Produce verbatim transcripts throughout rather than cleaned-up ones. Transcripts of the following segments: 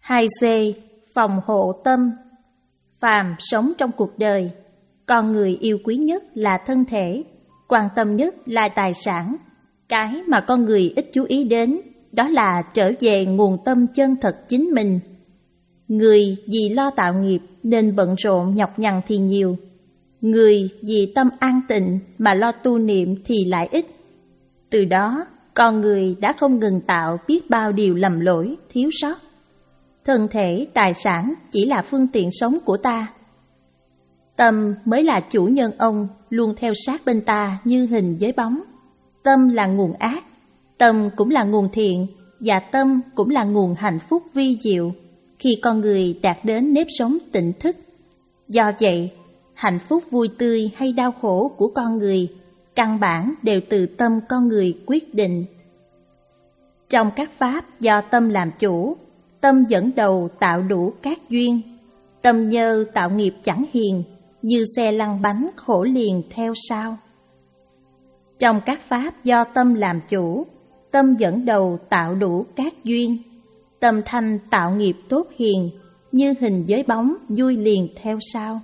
hai C. Phòng hộ tâm. Phàm sống trong cuộc đời, con người yêu quý nhất là thân thể, quan tâm nhất là tài sản. Cái mà con người ít chú ý đến đó là trở về nguồn tâm chân thật chính mình. Người vì lo tạo nghiệp nên bận rộn nhọc nhằn thì nhiều. Người vì tâm an tịnh mà lo tu niệm thì lại ít. Từ đó, con người đã không ngừng tạo biết bao điều lầm lỗi, thiếu sót. Thân thể, tài sản chỉ là phương tiện sống của ta. Tâm mới là chủ nhân ông, luôn theo sát bên ta như hình với bóng. Tâm là nguồn ác, tâm cũng là nguồn thiện, và tâm cũng là nguồn hạnh phúc vi diệu khi con người đạt đến nếp sống tỉnh thức. Do vậy, hạnh phúc vui tươi hay đau khổ của con người căn bản đều từ tâm con người quyết định. Trong các pháp do tâm làm chủ, tâm dẫn đầu tạo đủ các duyên. Tâm nhơ tạo nghiệp chẳng hiền, như xe lăn bánh khổ liền theo sau. Trong các pháp do tâm làm chủ, tâm dẫn đầu tạo đủ các duyên. Tâm thanh tạo nghiệp tốt hiền, như hình với bóng vui liền theo sau.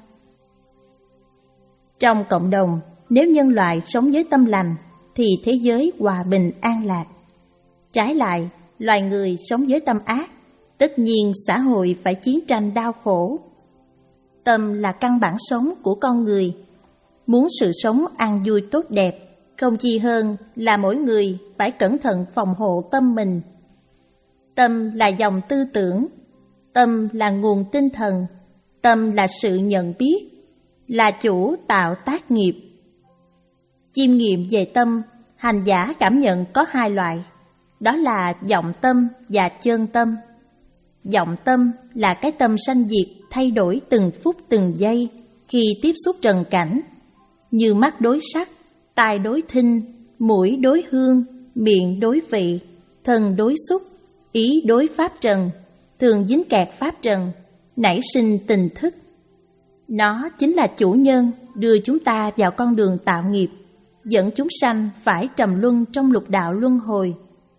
Trong cộng đồng, nếu nhân loại sống với tâm lành, thì thế giới hòa bình an lạc. Trái lại, loài người sống với tâm ác, tất nhiên xã hội phải chiến tranh đau khổ. Tâm là căn bản sống của con người. Muốn sự sống an vui tốt đẹp, không chi hơn là mỗi người phải cẩn thận phòng hộ tâm mình. Tâm là dòng tư tưởng, tâm là nguồn tinh thần, tâm là sự nhận biết, là chủ tạo tác nghiệp. Chiêm nghiệm về tâm, hành giả cảm nhận có hai loại, đó là vọng tâm và chân tâm. Vọng tâm là cái tâm sanh diệt thay đổi từng phút từng giây khi tiếp xúc trần cảnh, như mắt đối sắc, tai đối thinh, mũi đối hương, miệng đối vị, thân đối xúc, ý đối pháp trần, thường dính kẹt pháp trần, nảy sinh tình thức. Nó chính là chủ nhân đưa chúng ta vào con đường tạo nghiệp, dẫn chúng sanh phải trầm luân trong lục đạo luân hồi.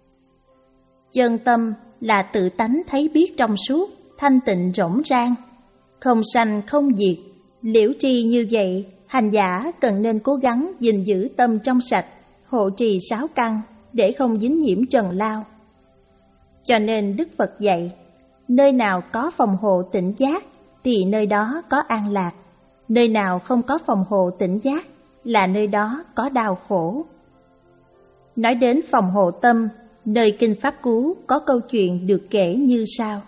Chân tâm là tự tánh thấy biết trong suốt, thanh tịnh rỗng rang, không sanh không diệt. Liễu tri như vậy, hành giả cần nên cố gắng gìn giữ tâm trong sạch, hộ trì sáu căn để không dính nhiễm trần lao. Cho nên Đức Phật dạy, nơi nào có phòng hộ tỉnh giác thì nơi đó có an lạc, nơi nào không có phòng hộ tỉnh giác là nơi đó có đau khổ. Nói đến phòng hộ tâm, nơi Kinh Pháp Cú có câu chuyện được kể như sau.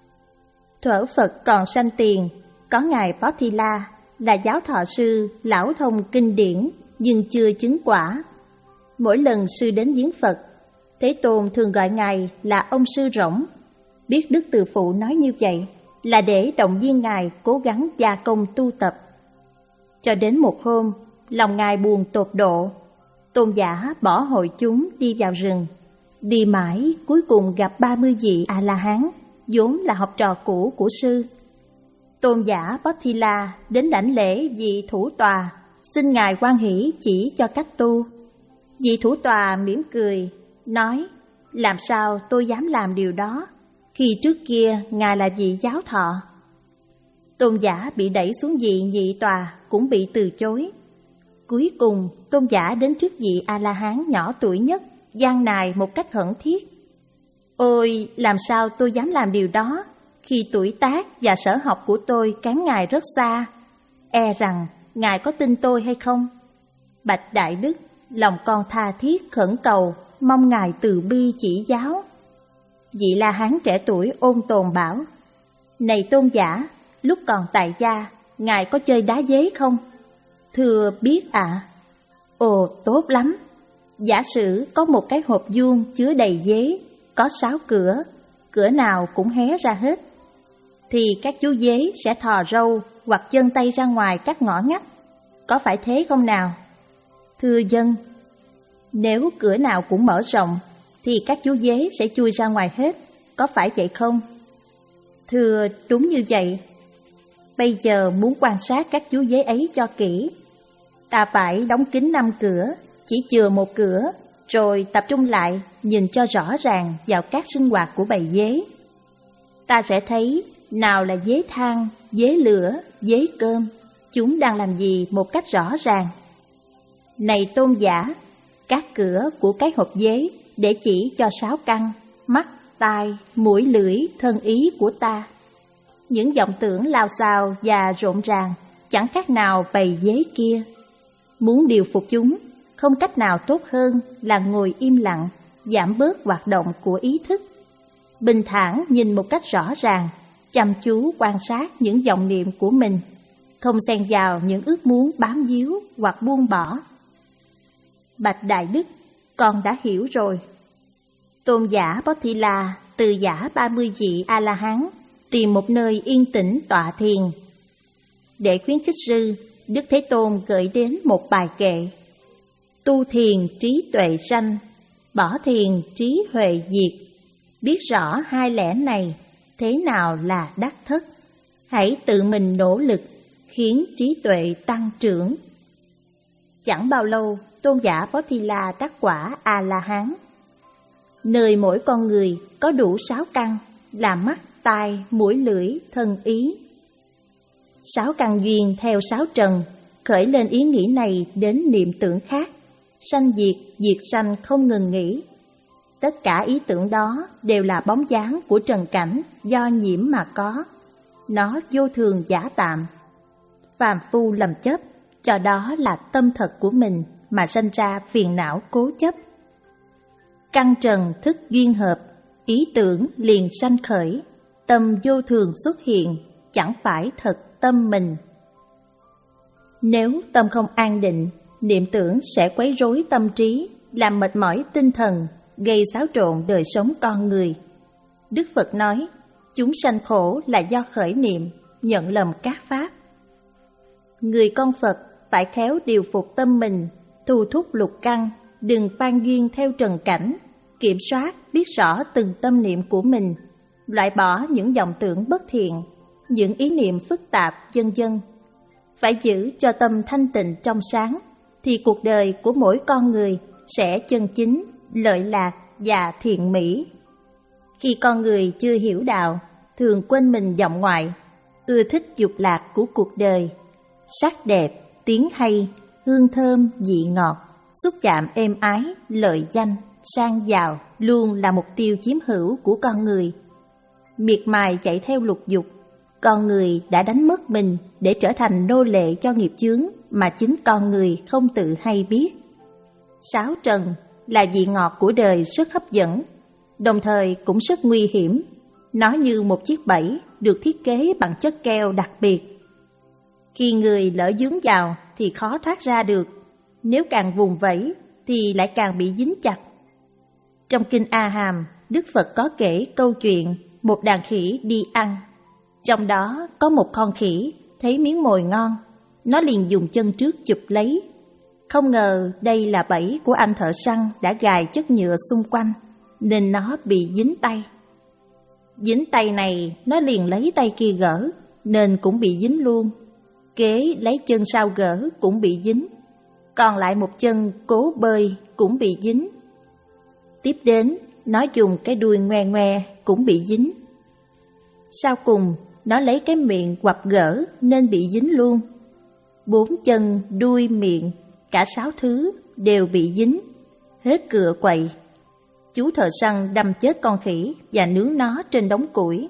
Thuở Phật còn sanh tiền, có ngài Phó Thi La là giáo thọ sư, lão thông kinh điển nhưng chưa chứng quả. Mỗi lần sư đến viếng Phật, Thế Tôn thường gọi ngài là ông sư rỗng. Biết Đức Từ Phụ nói như vậy là để động viên ngài cố gắng gia công tu tập. Cho đến một hôm, lòng ngài buồn tột độ, tôn giả bỏ hội chúng đi vào rừng. Đi mãi cuối cùng gặp ba mươi vị A-la-hán, vốn là học trò cũ của sư. Tôn giả Bót-thi-la đến đảnh lễ vị thủ tòa, xin ngài hoan hỷ chỉ cho cách tu. Vị thủ tòa mỉm cười, nói, làm sao tôi dám làm điều đó, khi trước kia ngài là vị giáo thọ. Tôn giả bị đẩy xuống vị nhị tòa cũng bị từ chối. Cuối cùng, tôn giả đến trước vị A-la-hán nhỏ tuổi nhất, gian nài một cách khẩn thiết. Ôi, làm sao tôi dám làm điều đó, khi tuổi tác và sở học của tôi kém ngài rất xa. E rằng ngài có tin tôi hay không? Bạch Đại Đức, lòng con tha thiết khẩn cầu, mong ngài từ bi chỉ giáo. Vị La Hán trẻ tuổi ôn tồn bảo, này tôn giả, lúc còn tại gia, ngài có chơi đá dế không? Thưa biết ạ. À. Ồ, tốt lắm. Giả sử có một cái hộp vuông chứa đầy dế, có sáu cửa, cửa nào cũng hé ra hết, thì các chú dế sẽ thò râu hoặc chân tay ra ngoài các ngõ ngách, có phải thế không nào? Thưa dân. Nếu cửa nào cũng mở rộng, thì các chú dế sẽ chui ra ngoài hết, có phải vậy không? Thưa, đúng như vậy. Bây giờ muốn quan sát các chú dế ấy cho kỹ, ta phải đóng kín năm cửa, chỉ chừa một cửa, rồi tập trung lại nhìn cho rõ ràng vào các sinh hoạt của bầy dế. ta sẽ thấy nào là dế than, dế lửa, dế cơm, chúng đang làm gì một cách rõ ràng. Này tôn giả, các cửa của cái hộp dế để chỉ cho sáu căn, mắt, tai, mũi, lưỡi, thân ý của ta. Những vọng tưởng lao xao và rộn ràng chẳng khác nào bầy dế kia. Muốn điều phục chúng, không cách nào tốt hơn là ngồi im lặng, giảm bớt hoạt động của ý thức. Bình thản nhìn một cách rõ ràng, chăm chú quan sát những vọng niệm của mình, không xen vào những ước muốn bám víu hoặc buông bỏ. Bạch Đại Đức, con đã hiểu rồi. Tôn giả Bót-thi-la từ giả ba mươi vị A-la-hán tìm một nơi yên tĩnh tọa thiền. Để khuyến khích sư, Đức Thế Tôn gửi đến một bài kệ: tu thiền trí tuệ sanh, bỏ thiền trí huệ diệt. Biết rõ hai lẽ này, thế nào là đắc thất? Hãy tự mình nỗ lực, khiến trí tuệ tăng trưởng. Chẳng bao lâu, tôn giả Bót-thi-la đắc quả A-la-hán. Nơi mỗi con người có đủ sáu căn là mắt, tai, mũi, lưỡi, thân ý. Sáu căn duyên theo sáu trần, khởi lên ý nghĩ này đến niệm tưởng khác, sanh diệt, diệt sanh không ngừng nghỉ. Tất cả ý tưởng đó đều là bóng dáng của trần cảnh do nhiễm mà có. Nó vô thường giả tạm. Phàm phu lầm chấp, cho đó là tâm thật của mình mà sanh ra phiền não cố chấp. Căn trần thức duyên hợp, ý tưởng liền sanh khởi, tâm vô thường xuất hiện, chẳng phải thật tâm mình. Nếu tâm không an định, niệm tưởng sẽ quấy rối tâm trí, làm mệt mỏi tinh thần, gây xáo trộn đời sống con người. Đức Phật nói, chúng sanh khổ là do khởi niệm, nhận lầm các pháp. Người con Phật phải khéo điều phục tâm mình, thu thúc lục căn, đừng phan duyên theo trần cảnh, kiểm soát biết rõ từng tâm niệm của mình, loại bỏ những vọng tưởng bất thiện, những ý niệm phức tạp, vân vân. Phải giữ cho tâm thanh tịnh trong sáng, thì cuộc đời của mỗi con người sẽ chân chính, lợi lạc và thiện mỹ. Khi con người chưa hiểu đạo, thường quên mình vọng ngoại, ưa thích dục lạc của cuộc đời, sắc đẹp, tiếng hay, hương thơm, vị ngọt, xúc chạm êm ái, lợi danh, sang giàu luôn là mục tiêu chiếm hữu của con người. Miệt mài chạy theo lục dục, con người đã đánh mất mình để trở thành nô lệ cho nghiệp chướng mà chính con người không tự hay biết. Sáu trần là vị ngọt của đời rất hấp dẫn, đồng thời cũng rất nguy hiểm. Nó như một chiếc bẫy được thiết kế bằng chất keo đặc biệt. Khi người lỡ dướng vào thì khó thoát ra được, nếu càng vùng vẫy thì lại càng bị dính chặt. Trong kinh A Hàm, Đức Phật có kể câu chuyện một đàn khỉ đi ăn. Trong đó có một con khỉ thấy miếng mồi ngon, nó liền dùng chân trước chụp lấy. Không ngờ đây là bẫy của anh thợ săn đã gài chất nhựa xung quanh, nên nó bị dính tay. Dính tay này, nó liền lấy tay kia gỡ, nên cũng bị dính luôn. Kế lấy chân sau gỡ cũng bị dính, còn lại một chân cố bơi cũng bị dính. Tiếp đến, nó dùng cái đuôi ngoe ngoe cũng bị dính. Sau cùng, nó lấy cái miệng quặp gỡ nên bị dính luôn. Bốn chân, đuôi, miệng, cả sáu thứ đều bị dính, hết cựa quậy. Chú thợ săn đâm chết con khỉ và nướng nó trên đống củi.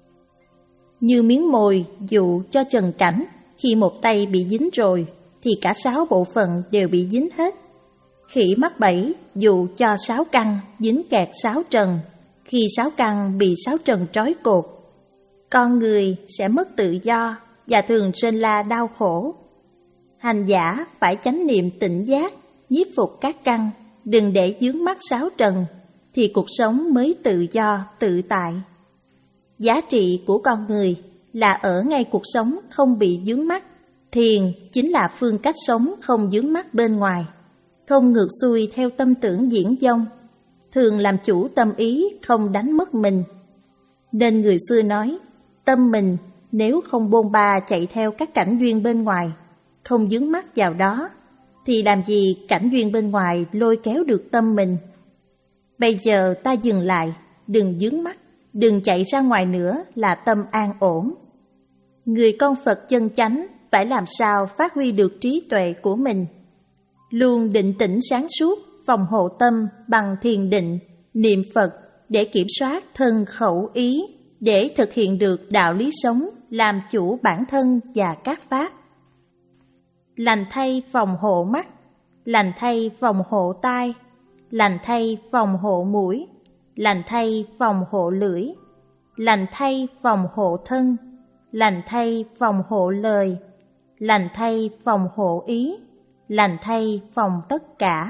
Như miếng mồi dụ cho trần cảnh, khi một tay bị dính rồi thì cả sáu bộ phận đều bị dính hết. Khỉ mắc bẫy dụ cho sáu căn dính kẹt sáu trần, khi sáu căn bị sáu trần trói cột. Con người sẽ mất tự do và thường sinh la đau khổ. Hành giả phải chánh niệm tỉnh giác, nhiếp phục các căn, đừng để vướng mắc sáu trần, thì cuộc sống mới tự do, tự tại. Giá trị của con người là ở ngay cuộc sống không bị vướng mắc. Thiền chính là phương cách sống không vướng mắc bên ngoài, không ngược xuôi theo tâm tưởng diễn dông, thường làm chủ tâm ý, không đánh mất mình. Nên người xưa nói, tâm mình nếu không bôn ba chạy theo các cảnh duyên bên ngoài, không vướng mắc vào đó, thì làm gì cảnh duyên bên ngoài lôi kéo được tâm mình. Bây giờ ta dừng lại, đừng vướng mắc, đừng chạy ra ngoài nữa là tâm an ổn. Người con Phật chân chánh phải làm sao phát huy được trí tuệ của mình. Luôn định tĩnh sáng suốt, phòng hộ tâm bằng thiền định, niệm Phật để kiểm soát thân khẩu ý, để thực hiện được đạo lý sống, làm chủ bản thân và các pháp. Lành thay phòng hộ mắt, lành thay phòng hộ tai, lành thay phòng hộ mũi, lành thay phòng hộ lưỡi, lành thay phòng hộ thân, lành thay phòng hộ lời, lành thay phòng hộ ý, lành thay phòng tất cả.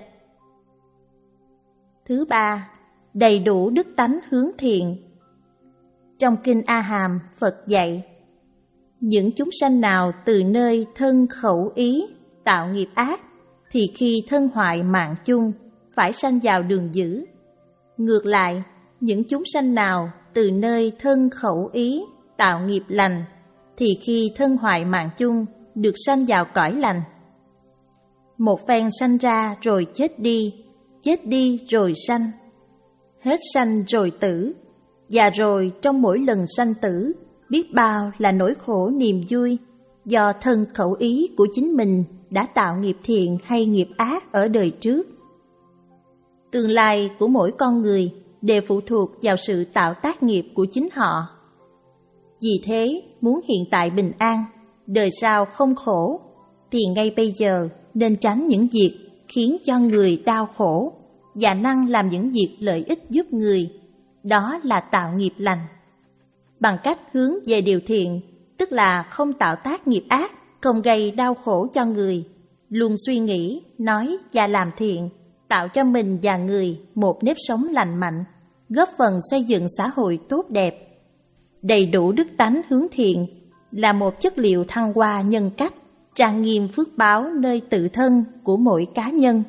Thứ ba, đầy đủ đức tánh hướng thiện. Trong Kinh A Hàm, Phật dạy, những chúng sanh nào từ nơi thân khẩu ý tạo nghiệp ác, thì khi thân hoại mạng chung, phải sanh vào đường dữ. Ngược lại, những chúng sanh nào từ nơi thân khẩu ý tạo nghiệp lành, thì khi thân hoại mạng chung, được sanh vào cõi lành. Một phen sanh ra rồi chết đi, chết đi rồi sanh, hết sanh rồi tử, và rồi trong mỗi lần sanh tử, biết bao là nỗi khổ niềm vui, do thân khẩu ý của chính mình đã tạo nghiệp thiện hay nghiệp ác ở đời trước. Tương lai của mỗi con người đều phụ thuộc vào sự tạo tác nghiệp của chính họ. Vì thế, muốn hiện tại bình an, đời sau không khổ, thì ngay bây giờ nên tránh những việc khiến cho người đau khổ và năng làm những việc lợi ích giúp người, đó là tạo nghiệp lành. Bằng cách hướng về điều thiện, tức là không tạo tác nghiệp ác, không gây đau khổ cho người, luôn suy nghĩ, nói và làm thiện, tạo cho mình và người một nếp sống lành mạnh, góp phần xây dựng xã hội tốt đẹp. Đầy đủ đức tánh hướng thiện là một chất liệu thăng hoa nhân cách, trang nghiêm phước báo nơi tự thân của mỗi cá nhân.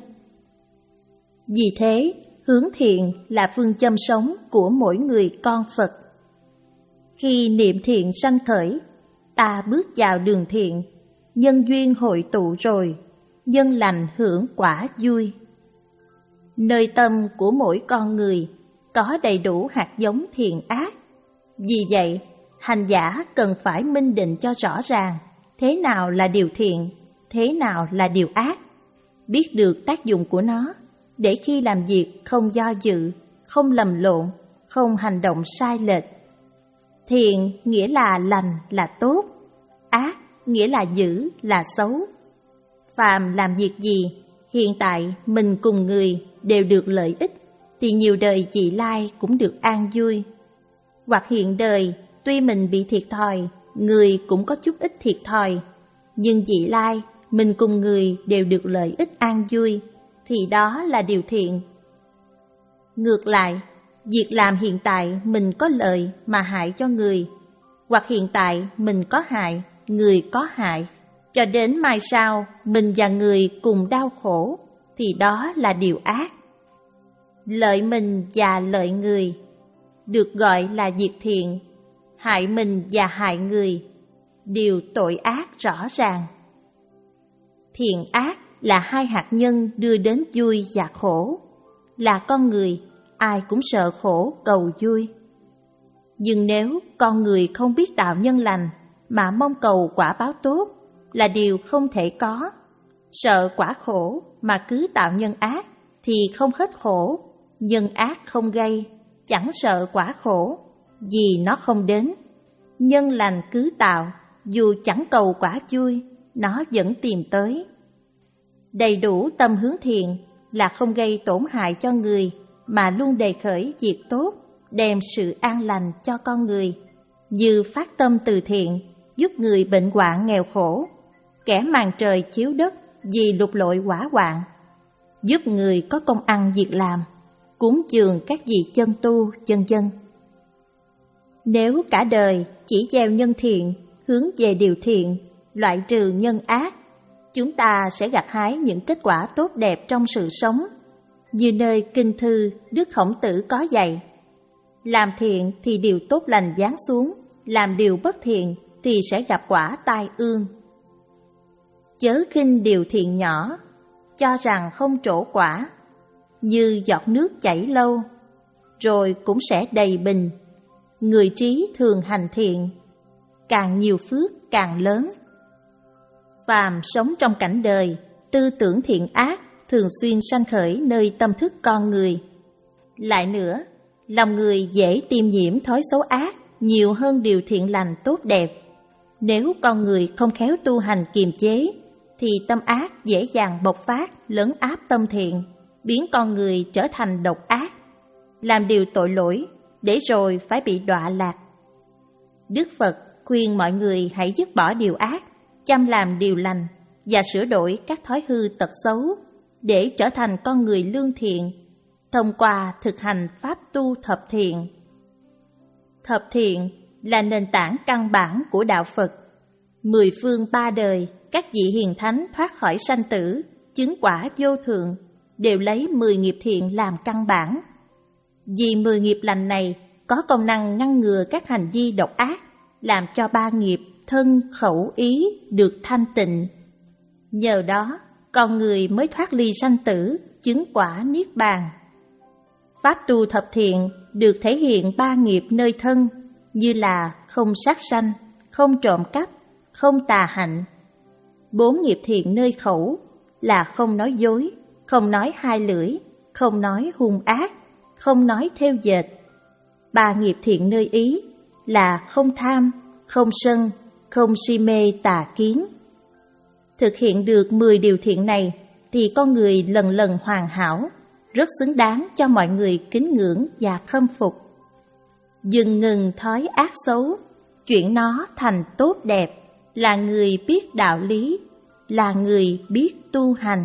Vì thế, hướng thiện là phương châm sống của mỗi người con Phật. Khi niệm thiện sanh khởi, ta bước vào đường thiện, nhân duyên hội tụ rồi, nhân lành hưởng quả vui. Nơi tâm của mỗi con người có đầy đủ hạt giống thiện ác. Vì vậy, hành giả cần phải minh định cho rõ ràng thế nào là điều thiện, thế nào là điều ác, biết được tác dụng của nó, để khi làm việc không do dự, không lầm lộn, không hành động sai lệch. Thiện nghĩa là lành, là tốt, ác nghĩa là dữ, là xấu. Phàm làm việc gì, hiện tại mình cùng người đều được lợi ích, thì nhiều đời vị lai cũng được an vui. Hoặc hiện đời, tuy mình bị thiệt thòi, người cũng có chút ít thiệt thòi, nhưng vị lai, mình cùng người đều được lợi ích an vui, thì đó là điều thiện. Ngược lại, việc làm hiện tại mình có lợi mà hại cho người, hoặc hiện tại mình có hại, người có hại, cho đến mai sau mình và người cùng đau khổ, thì đó là điều ác. Lợi mình và lợi người được gọi là việc thiện, hại mình và hại người đều tội ác rõ ràng. Thiện ác là hai hạt nhân đưa đến vui và khổ. Là con người, ai cũng sợ khổ cầu vui. Nhưng nếu con người không biết tạo nhân lành mà mong cầu quả báo tốt, là điều không thể có. Sợ quả khổ mà cứ tạo nhân ác thì không hết khổ, nhân ác không gây, chẳng sợ quả khổ, vì nó không đến. Nhân lành cứ tạo, dù chẳng cầu quả vui, nó vẫn tìm tới. Đầy đủ tâm hướng thiện là không gây tổn hại cho người, mà luôn đề khởi việc tốt, đem sự an lành cho con người, như phát tâm từ thiện, giúp người bệnh hoạn nghèo khổ, kẻ màn trời chiếu đất vì lụt lội hỏa hoạn, giúp người có công ăn việc làm, cúng dường các vị chân tu, vân vân. Nếu cả đời chỉ gieo nhân thiện, hướng về điều thiện, loại trừ nhân ác, chúng ta sẽ gặt hái những kết quả tốt đẹp trong sự sống. Như nơi kinh thư Đức Khổng Tử có dạy, làm thiện thì điều tốt lành giáng xuống, làm điều bất thiện thì sẽ gặp quả tai ương. Chớ khinh điều thiện nhỏ, cho rằng không trổ quả, như giọt nước chảy lâu, rồi cũng sẽ đầy bình. Người trí thường hành thiện, càng nhiều phước càng lớn. Phàm sống trong cảnh đời, tư tưởng thiện ác thường xuyên sanh khởi nơi tâm thức con người. Lại nữa, lòng người dễ tiêm nhiễm thói xấu ác nhiều hơn điều thiện lành tốt đẹp. Nếu con người không khéo tu hành kiềm chế, thì tâm ác dễ dàng bộc phát, lấn áp tâm thiện, biến con người trở thành độc ác, làm điều tội lỗi, để rồi phải bị đọa lạc. Đức Phật khuyên mọi người hãy dứt bỏ điều ác, chăm làm điều lành và sửa đổi các thói hư tật xấu để trở thành con người lương thiện, thông qua thực hành pháp tu thập thiện. Thập thiện là nền tảng căn bản của đạo Phật. Mười phương ba đời, các vị hiền thánh thoát khỏi sanh tử, chứng quả vô thượng, đều lấy mười nghiệp thiện làm căn bản. Vì mười nghiệp lành này có công năng ngăn ngừa các hành vi độc ác, làm cho ba nghiệp thân, khẩu, ý được thanh tịnh. Nhờ đó, con người mới thoát ly sanh tử, chứng quả niết bàn. Pháp tu thập thiện được thể hiện ba nghiệp nơi thân, như là không sát sanh, không trộm cắp, không tà hạnh. Bốn nghiệp thiện nơi khẩu là không nói dối, không nói hai lưỡi, không nói hung ác, không nói thêu dệt. Ba nghiệp thiện nơi ý là không tham, không sân, không si mê tà kiến. Thực hiện được mười điều thiện này thì con người lần lần hoàn hảo, rất xứng đáng cho mọi người kính ngưỡng và khâm phục. Dừng ngừng thói ác xấu, chuyển nó thành tốt đẹp, là người biết đạo lý, là người biết tu hành.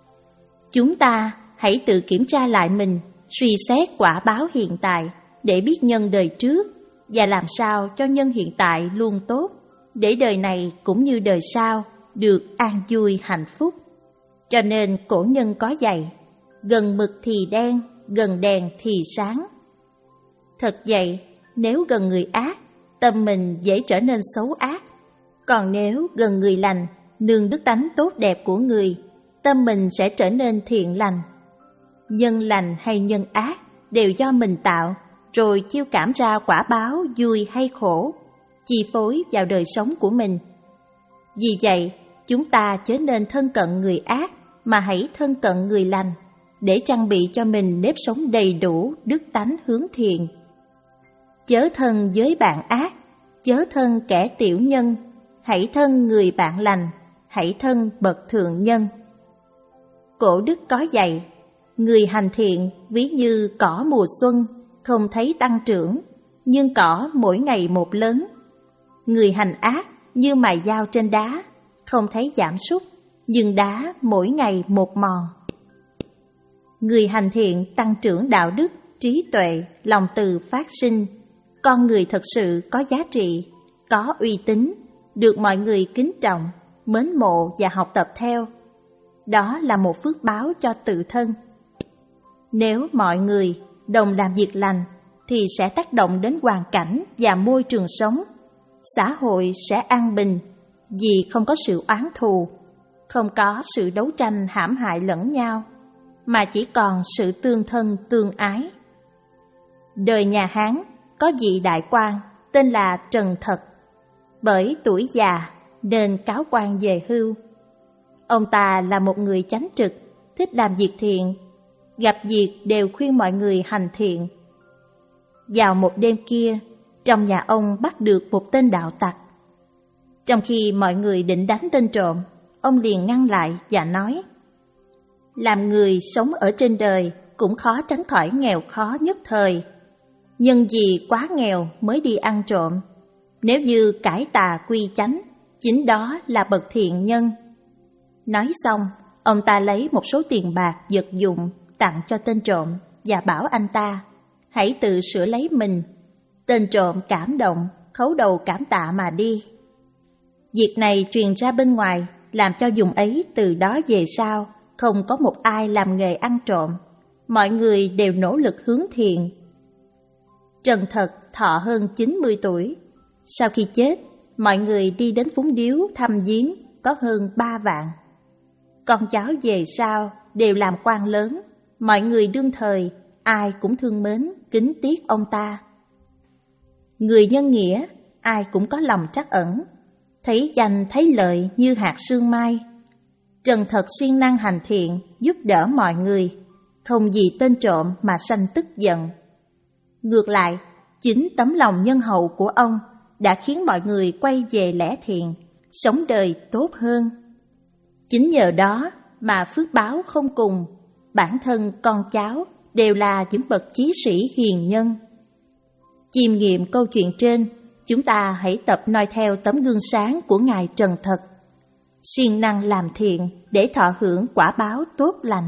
Chúng ta hãy tự kiểm tra lại mình, suy xét quả báo hiện tại để biết nhân đời trước và làm sao cho nhân hiện tại luôn tốt, để đời này cũng như đời sau được an vui hạnh phúc. Cho nên cổ nhân có dạy, gần mực thì đen, gần đèn thì sáng. Thật vậy, nếu gần người ác, tâm mình dễ trở nên xấu ác. Còn nếu gần người lành, nương đức tánh tốt đẹp của người, tâm mình sẽ trở nên thiện lành. Nhân lành hay nhân ác đều do mình tạo, rồi chiêu cảm ra quả báo vui hay khổ, chi phối vào đời sống của mình. Vì vậy, chúng ta chớ nên thân cận người ác, mà hãy thân cận người lành, để trang bị cho mình nếp sống đầy đủ đức tánh hướng thiện. Chớ thân với bạn ác, chớ thân kẻ tiểu nhân, hãy thân người bạn lành, hãy thân bậc thượng nhân. Cổ đức có dạy, người hành thiện ví như cỏ mùa xuân, không thấy tăng trưởng, nhưng cỏ mỗi ngày một lớn. Người hành ác như mài dao trên đá, không thấy giảm sút, nhưng đá mỗi ngày một mòn. Người hành thiện tăng trưởng đạo đức, trí tuệ, lòng từ phát sinh. Con người thật sự có giá trị, có uy tín, được mọi người kính trọng, mến mộ và học tập theo. Đó là một phước báo cho tự thân. Nếu mọi người đồng làm việc lành, thì sẽ tác động đến hoàn cảnh và môi trường sống. Xã hội sẽ an bình, vì không có sự oán thù, không có sự đấu tranh hãm hại lẫn nhau, mà chỉ còn sự tương thân tương ái. Đời nhà Hán có vị đại quan tên là Trần Thật. Bởi tuổi già nên cáo quan về hưu. Ông ta là một người chánh trực, thích làm việc thiện, gặp việc đều khuyên mọi người hành thiện. Vào một đêm kia, trong nhà ông bắt được một tên đạo tặc. Trong khi mọi người định đánh tên trộm, ông liền ngăn lại và nói: làm người sống ở trên đời cũng khó tránh khỏi nghèo khó nhất thời. Nhân vì quá nghèo mới đi ăn trộm. Nếu như cải tà quy chánh, chính đó là bậc thiện nhân. Nói xong, ông ta lấy một số tiền bạc vật dụng tặng cho tên trộm và bảo anh ta hãy tự sửa lấy mình. Tên trộm cảm động, khấu đầu cảm tạ mà đi. Việc này truyền ra bên ngoài, làm cho vùng ấy từ đó về sau không có một ai làm nghề ăn trộm. Mọi người đều nỗ lực hướng thiện. Trần Thật thọ hơn chín mươi tuổi. Sau khi chết, mọi người đi đến phúng điếu thăm viếng có hơn ba vạn. Con cháu về sau đều làm quan lớn, mọi người đương thời ai cũng thương mến, kính tiếc ông ta. Người nhân nghĩa, ai cũng có lòng trắc ẩn, thấy danh thấy lợi như hạt sương mai. Trần thật siêng năng hành thiện, giúp đỡ mọi người, không vì tên trộm mà sanh tức giận. Ngược lại, chính tấm lòng nhân hậu của ông đã khiến mọi người quay về lẽ thiện, sống đời tốt hơn. Chính nhờ đó mà phước báo không cùng, bản thân con cháu đều là những bậc chí sĩ hiền nhân. Chiêm nghiệm câu chuyện trên, chúng ta hãy tập noi theo tấm gương sáng của Ngài Trần Thật, siêng năng làm thiện để thọ hưởng quả báo tốt lành.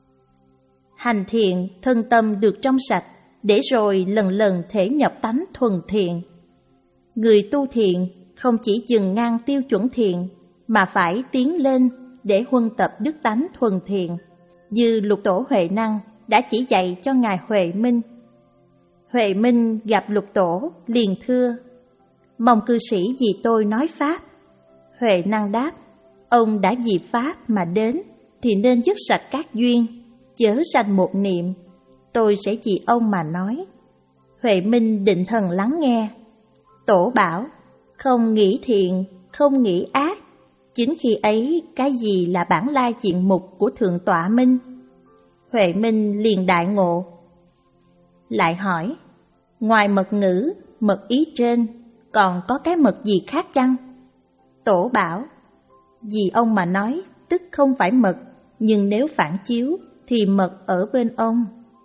Hành thiện, thân tâm được trong sạch, để rồi lần lần thể nhập tánh thuần thiện. Người tu thiện không chỉ dừng ngang tiêu chuẩn thiện, mà phải tiến lên để huân tập đức tánh thuần thiện, như Lục Tổ Huệ Năng đã chỉ dạy cho Ngài Huệ Minh. Huệ Minh gặp Lục Tổ liền thưa: mong cư sĩ vì tôi nói Pháp. Huệ Năng đáp: ông đã vì Pháp mà đến, thì nên dứt sạch các duyên, chớ sanh một niệm. Tôi sẽ vì ông mà nói. Huệ Minh định thần lắng nghe. Tổ bảo: không nghĩ thiện, không nghĩ ác. Chính khi ấy, cái gì là bản lai diện mục của Thượng Tọa Minh? Huệ Minh liền đại ngộ. Lại hỏi: ngoài mật ngữ, mật ý trên, còn có cái mật gì khác chăng? Tổ bảo: vì ông mà nói, tức không phải mật, nhưng nếu phản chiếu, thì mật ở bên ông.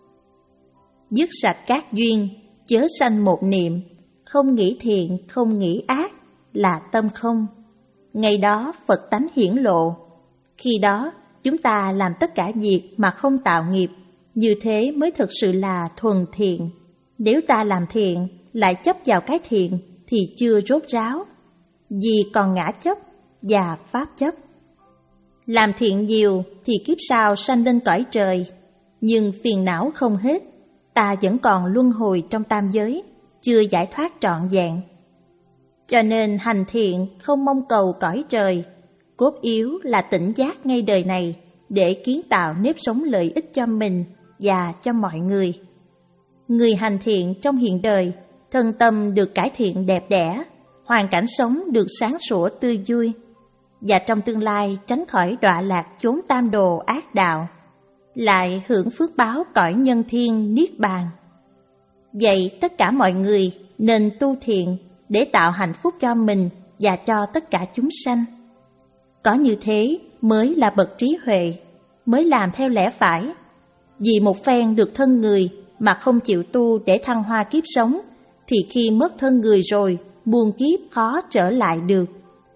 Dứt sạch các duyên, chớ sanh một niệm, không nghĩ thiện, không nghĩ ác, là tâm không. Ngày đó Phật tánh hiển lộ. Khi đó chúng ta làm tất cả việc mà không tạo nghiệp, như thế mới thực sự là thuần thiện. Nếu ta làm thiện lại chấp vào cái thiện thì chưa rốt ráo, vì còn ngã chấp và pháp chấp. Làm thiện nhiều thì kiếp sau sanh lên cõi trời, nhưng phiền não không hết, ta vẫn còn luân hồi trong tam giới, chưa giải thoát trọn vẹn. Cho nên hành thiện không mong cầu cõi trời, cốt yếu là tỉnh giác ngay đời này để kiến tạo nếp sống lợi ích cho mình và cho mọi người. Người hành thiện trong hiện đời, thân tâm được cải thiện đẹp đẽ, hoàn cảnh sống được sáng sủa tươi vui, và trong tương lai tránh khỏi đọa lạc chốn tam đồ ác đạo, lại hưởng phước báo cõi nhân thiên niết bàn. Vậy tất cả mọi người nên tu thiện để tạo hạnh phúc cho mình và cho tất cả chúng sanh. Có như thế mới là bậc trí huệ, mới làm theo lẽ phải. Vì một phen được thân người mà không chịu tu để thăng hoa kiếp sống, thì khi mất thân người rồi, muôn kiếp khó trở lại được.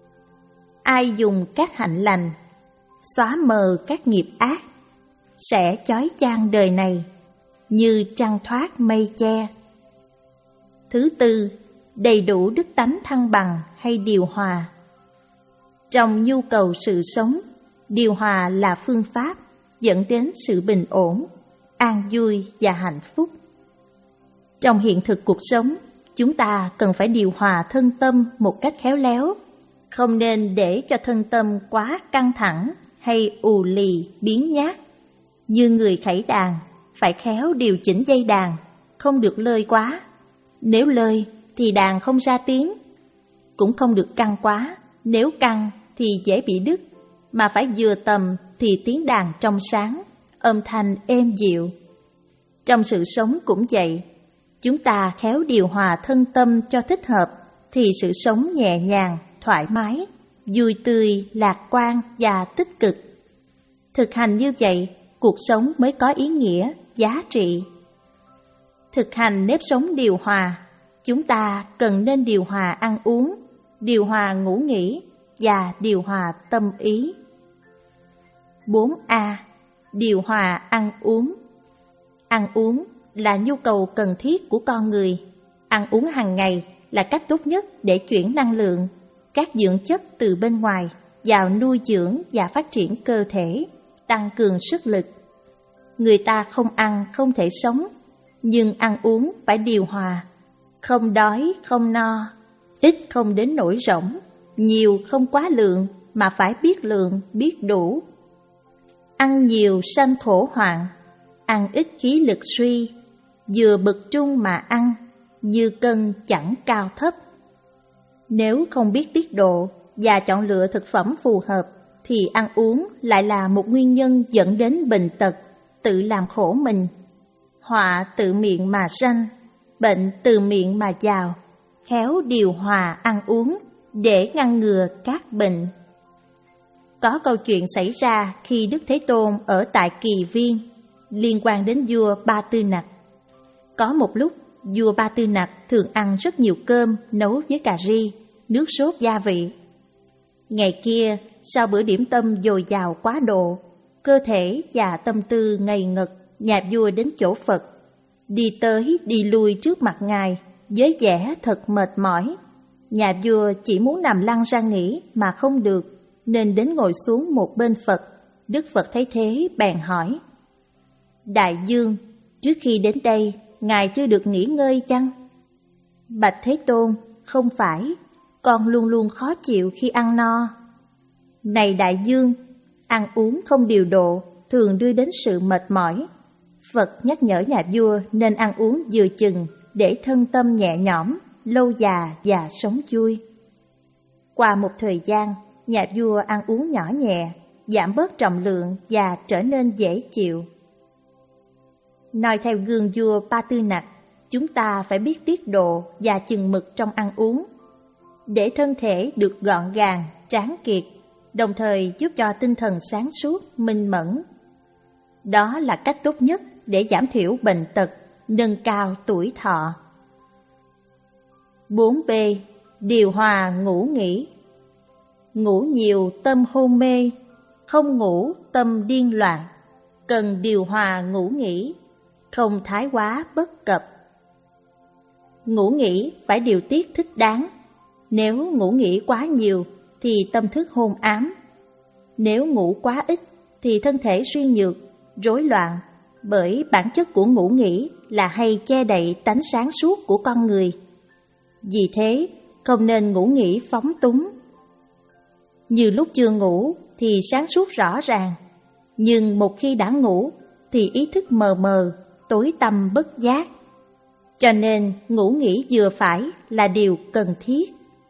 Ai dùng các hạnh lành, xóa mờ các nghiệp ác, sẽ chói chang đời này, như trăng thoát mây che. Thứ tư, đầy đủ đức tánh thăng bằng hay điều hòa. Trong nhu cầu sự sống, điều hòa là phương pháp dẫn đến sự bình ổn, an vui và hạnh phúc. Trong hiện thực cuộc sống, chúng ta cần phải điều hòa thân tâm một cách khéo léo, không nên để cho thân tâm quá căng thẳng hay ù lì biến nhát. Như người khẩy đàn, phải khéo điều chỉnh dây đàn, không được lơi quá. Nếu lơi thì đàn không ra tiếng, cũng không được căng quá, nếu căng thì dễ bị đứt, mà phải vừa tầm thì tiếng đàn trong sáng, âm thanh êm dịu. Trong sự sống cũng vậy, chúng ta khéo điều hòa thân tâm cho thích hợp, thì sự sống nhẹ nhàng, thoải mái, vui tươi, lạc quan và tích cực. Thực hành như vậy, cuộc sống mới có ý nghĩa, giá trị. Thực hành nếp sống điều hòa, chúng ta cần nên điều hòa ăn uống, điều hòa ngủ nghỉ và điều hòa tâm ý. bốn A. Điều hòa ăn uống. Ăn uống là nhu cầu cần thiết của con người. Ăn uống hàng ngày là cách tốt nhất để chuyển năng lượng, các dưỡng chất từ bên ngoài vào nuôi dưỡng và phát triển cơ thể, tăng cường sức lực. Người ta không ăn không thể sống, nhưng ăn uống phải điều hòa. Không đói không no, ít không đến nỗi rỗng, nhiều không quá lượng, mà phải biết lượng, biết đủ. Ăn nhiều sanh khổ hoạn, ăn ít khí lực suy, vừa bậc trung mà ăn, như cân chẳng cao thấp. Nếu không biết tiết độ và chọn lựa thực phẩm phù hợp, thì ăn uống lại là một nguyên nhân dẫn đến bệnh tật, tự làm khổ mình. Họa tự miệng mà sanh, bệnh từ miệng mà vào, khéo điều hòa ăn uống để ngăn ngừa các bệnh. Có câu chuyện xảy ra khi Đức Thế Tôn ở tại Kỳ Viên, liên quan đến vua Ba Tư Nặc. Có một lúc, vua Ba Tư Nặc thường ăn rất nhiều cơm nấu với cà ri, nước sốt gia vị. Ngày kia, sau bữa điểm tâm dồi dào quá độ, cơ thể và tâm tư ngây ngật, nhà vua đến chỗ Phật, đi tới đi lui trước mặt Ngài với vẻ thật mệt mỏi. Nhà vua chỉ muốn nằm lăn ra nghỉ mà không được, nên đến ngồi xuống một bên Phật. Đức Phật thấy thế bèn hỏi: Đại vương, trước khi đến đây, Ngài chưa được nghỉ ngơi chăng? Bạch Thế Tôn, không phải, con luôn luôn khó chịu khi ăn no. Này đại vương, ăn uống không điều độ thường đưa đến sự mệt mỏi. Phật nhắc nhở nhà vua nên ăn uống vừa chừng để thân tâm nhẹ nhõm, lâu già và sống vui. Qua một thời gian, nhà vua ăn uống nhỏ nhẹ, giảm bớt trọng lượng và trở nên dễ chịu. Nói theo gương vua Ba Tư Nặc, chúng ta phải biết tiết độ và chừng mực trong ăn uống, để thân thể được gọn gàng, tráng kiệt, đồng thời giúp cho tinh thần sáng suốt, minh mẫn. Đó là cách tốt nhất để giảm thiểu bệnh tật, nâng cao tuổi thọ. bốn B. Điều hòa ngủ nghỉ. Ngủ nhiều tâm hôn mê, không ngủ tâm điên loạn. Cần điều hòa ngủ nghỉ, không thái quá bất cập. Ngủ nghỉ phải điều tiết thích đáng. Nếu ngủ nghỉ quá nhiều thì tâm thức hôn ám. Nếu ngủ quá ít thì thân thể suy nhược, rối loạn, bởi bản chất của ngủ nghỉ là hay che đậy tánh sáng suốt của con người. Vì thế, không nên ngủ nghỉ phóng túng. Như lúc chưa ngủ thì sáng suốt rõ ràng, nhưng một khi đã ngủ thì ý thức mờ mờ, tối tăm bất giác. Cho nên ngủ nghỉ vừa phải là điều cần thiết.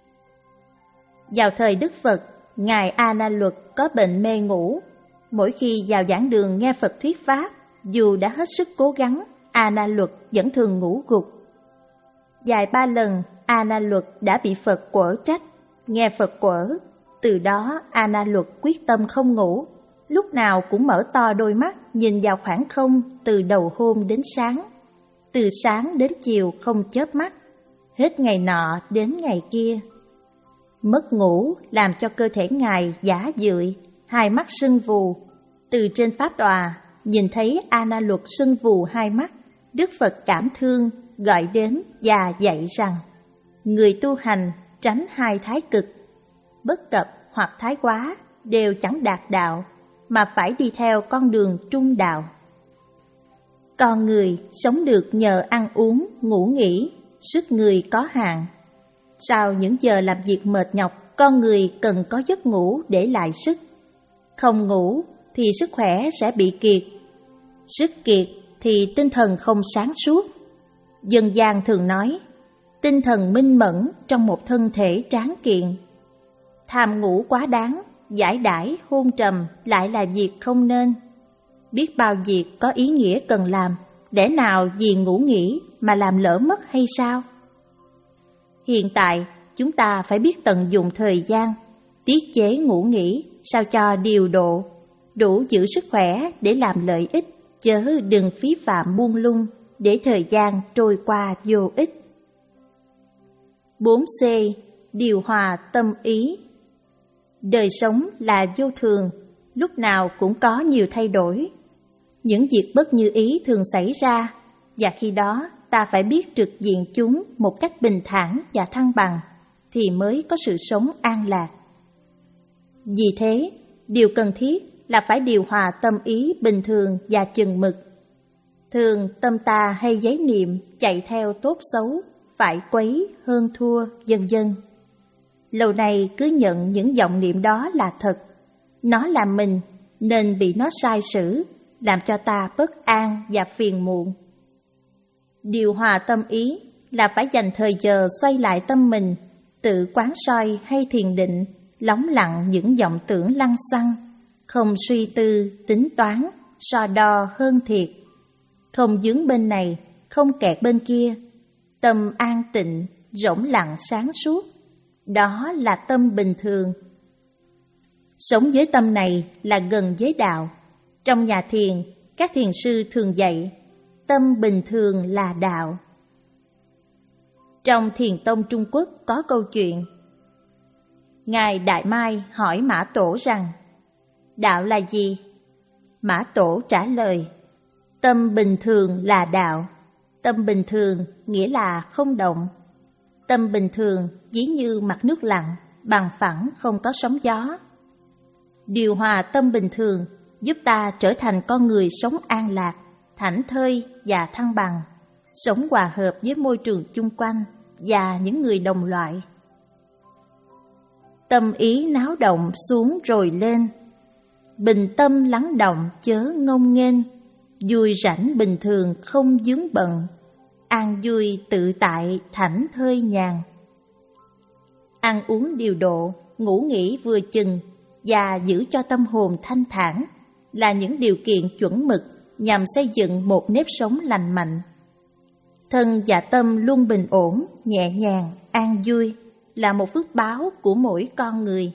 Vào thời Đức Phật, Ngài A Na Luật có bệnh mê ngủ. Mỗi khi vào giảng đường nghe Phật thuyết pháp, dù đã hết sức cố gắng, A Na Luật vẫn thường ngủ gục. Vài ba lần, A Na Luật đã bị Phật quở trách, nghe Phật quở. Từ đó, A Na Luật quyết tâm không ngủ, lúc nào cũng mở to đôi mắt nhìn vào khoảng không từ đầu hôm đến sáng. Từ sáng đến chiều không chớp mắt, hết ngày nọ đến ngày kia. Mất ngủ làm cho cơ thể Ngài giả dưỡi, hai mắt sưng vù. Từ trên pháp tòa, nhìn thấy A Na Luật sưng vù hai mắt, Đức Phật cảm thương, gọi đến và dạy rằng: người tu hành tránh hai thái cực, bất cập hoặc thái quá đều chẳng đạt đạo, mà phải đi theo con đường trung đạo. Con người sống được nhờ ăn uống, ngủ nghỉ, sức người có hạn. Sau những giờ làm việc mệt nhọc, con người cần có giấc ngủ để lại sức. Không ngủ thì sức khỏe sẽ bị kiệt. Sức kiệt thì tinh thần không sáng suốt. Dân gian thường nói, tinh thần minh mẫn trong một thân thể tráng kiện. Tham ngủ quá đáng, giải đãi, hôn trầm lại là việc không nên. Biết bao việc có ý nghĩa cần làm, lẽ nào vì ngủ nghỉ mà làm lỡ mất hay sao? Hiện tại, chúng ta phải biết tận dụng thời gian, tiết chế ngủ nghỉ sao cho điều độ, đủ giữ sức khỏe để làm lợi ích, chớ đừng phí phạm buông lung để thời gian trôi qua vô ích. bốn C. Điều hòa tâm ý. Đời sống là vô thường, lúc nào cũng có nhiều thay đổi. Những việc bất như ý thường xảy ra, và khi đó ta phải biết trực diện chúng một cách bình thản và thăng bằng, thì mới có sự sống an lạc. Vì thế, điều cần thiết là phải điều hòa tâm ý bình thường và chừng mực. Thường tâm ta hay giấy niệm chạy theo tốt xấu, phải quấy, hơn thua, vân vân. Lâu nay cứ nhận những vọng niệm đó là thật. Nó là mình, nên bị nó sai sử, làm cho ta bất an và phiền muộn. Điều hòa tâm ý là phải dành thời giờ xoay lại tâm mình, tự quán soi hay thiền định, lắng lặng những vọng tưởng lăng xăng, không suy tư, tính toán, so đo hơn thiệt, không dướng bên này, không kẹt bên kia, tâm an tịnh, rỗng lặng sáng suốt, đó là tâm bình thường. Sống với tâm này là gần với đạo. Trong nhà thiền, các thiền sư thường dạy, tâm bình thường là đạo. Trong Thiền tông Trung Quốc có câu chuyện, Ngài Đại Mai hỏi Mã Tổ rằng, đạo là gì? Mã Tổ trả lời, tâm bình thường là đạo. Tâm bình thường nghĩa là không động. Tâm bình thường ví như mặt nước lặng, bằng phẳng không có sóng gió. Điều hòa tâm bình thường giúp ta trở thành con người sống an lạc, thảnh thơi và thăng bằng, sống hòa hợp với môi trường chung quanh và những người đồng loại. Tâm ý náo động xuống rồi lên, bình tâm lắng động chớ ngông nghênh, vui rảnh bình thường không vướng bận, an vui tự tại thảnh thơi nhàn. Ăn uống điều độ, ngủ nghỉ vừa chừng và giữ cho tâm hồn thanh thản là những điều kiện chuẩn mực nhằm xây dựng một nếp sống lành mạnh. Thân và tâm luôn bình ổn, nhẹ nhàng, an vui là một phước báo của mỗi con người.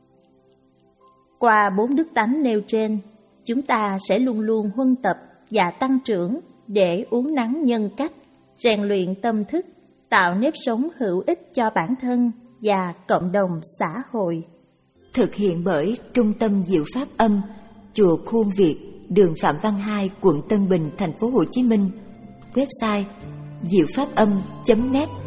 Qua bốn đức tánh nêu trên, chúng ta sẽ luôn luôn huân tập và tăng trưởng để uốn nắn nhân cách, rèn luyện tâm thức, tạo nếp sống hữu ích cho bản thân và cộng đồng xã hội. Thực hiện bởi Trung tâm Diệu Pháp Âm, Chùa Khuôn Việt, đường Phạm Văn Hai, quận Tân Bình, thành phố Hồ Chí Minh. Website diệu pháp âm chấm net.